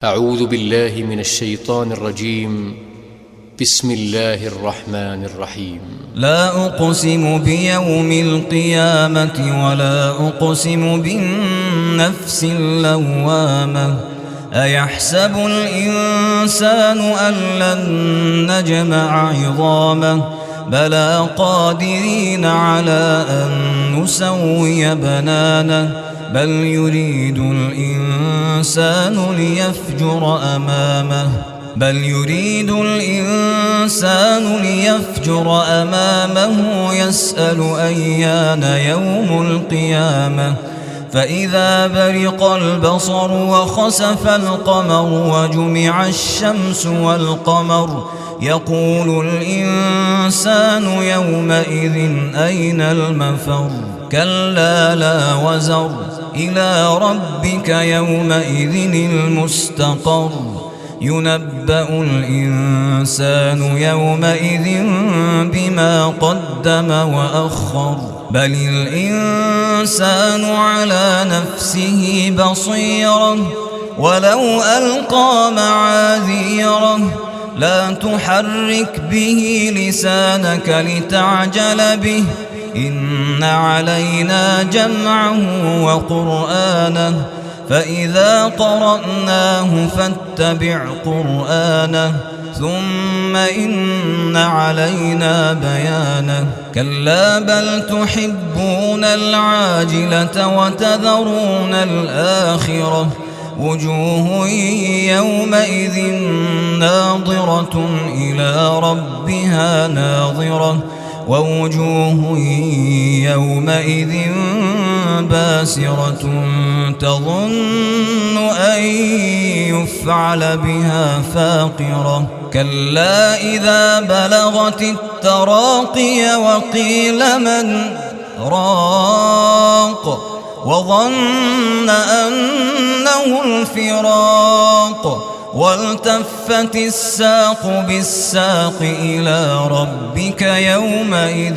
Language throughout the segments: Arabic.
أعوذ بالله من الشيطان الرجيم. بسم الله الرحمن الرحيم. لا أقسم بيوم القيامة ولا أقسم بالنفس اللوامة أيحسب الإنسان أن لن نجمع عظامه بلى قادرين على أن نسوي بنانه بل يريد الإنسان ليفجر أمامه يسأل أيان يوم القيامة فإذا برق البصر وخسف القمر وجمع الشمس والقمر يقول الإنسان يومئذ أين المفر كلا لا وزر إلى ربك يومئذ المستقر ينبأ الإنسان يومئذ بما قدم وأخر بل الإنسان على نفسه بصيرة ولو ألقى معاذيره لا تحرك به لسانك لتعجل به إن علينا جمعه وقرآنه فإذا قرأناه فاتبع قرآنه ثم إن علينا بيانه كلا بل تحبون العاجلة وتذرون الآخرة وجوه يومئذ ناظرة إلى ربها ناظرة ووجوه يومئذ باسرة تظن أن يفعل بها فاقرة كلا إذا بلغت التراقي وقيل من راق وظن أنه الفراق والتفت الساق بالساق إلى ربك يومئذ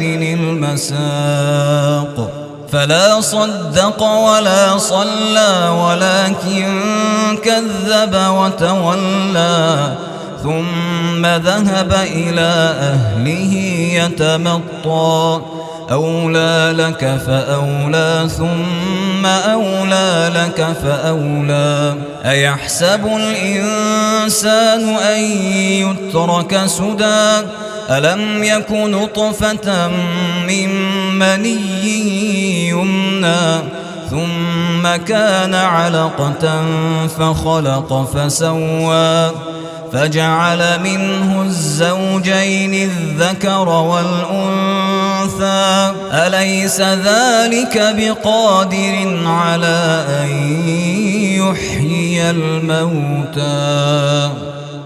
المساق فلا صدق ولا صلى ولكن كذب وتولى ثم ذهب إلى أهله يتمطى أولى لك فأولى ثم أولى لك فأولى أيحسب الإنسان أن يترك سدى ألم يك نطفة من مني يمنى ثم كان علقة فخلق فسوى فجعل منه الزوجين الذكر والأنثى أليس ذلك بقادر على أن يحيي الموتى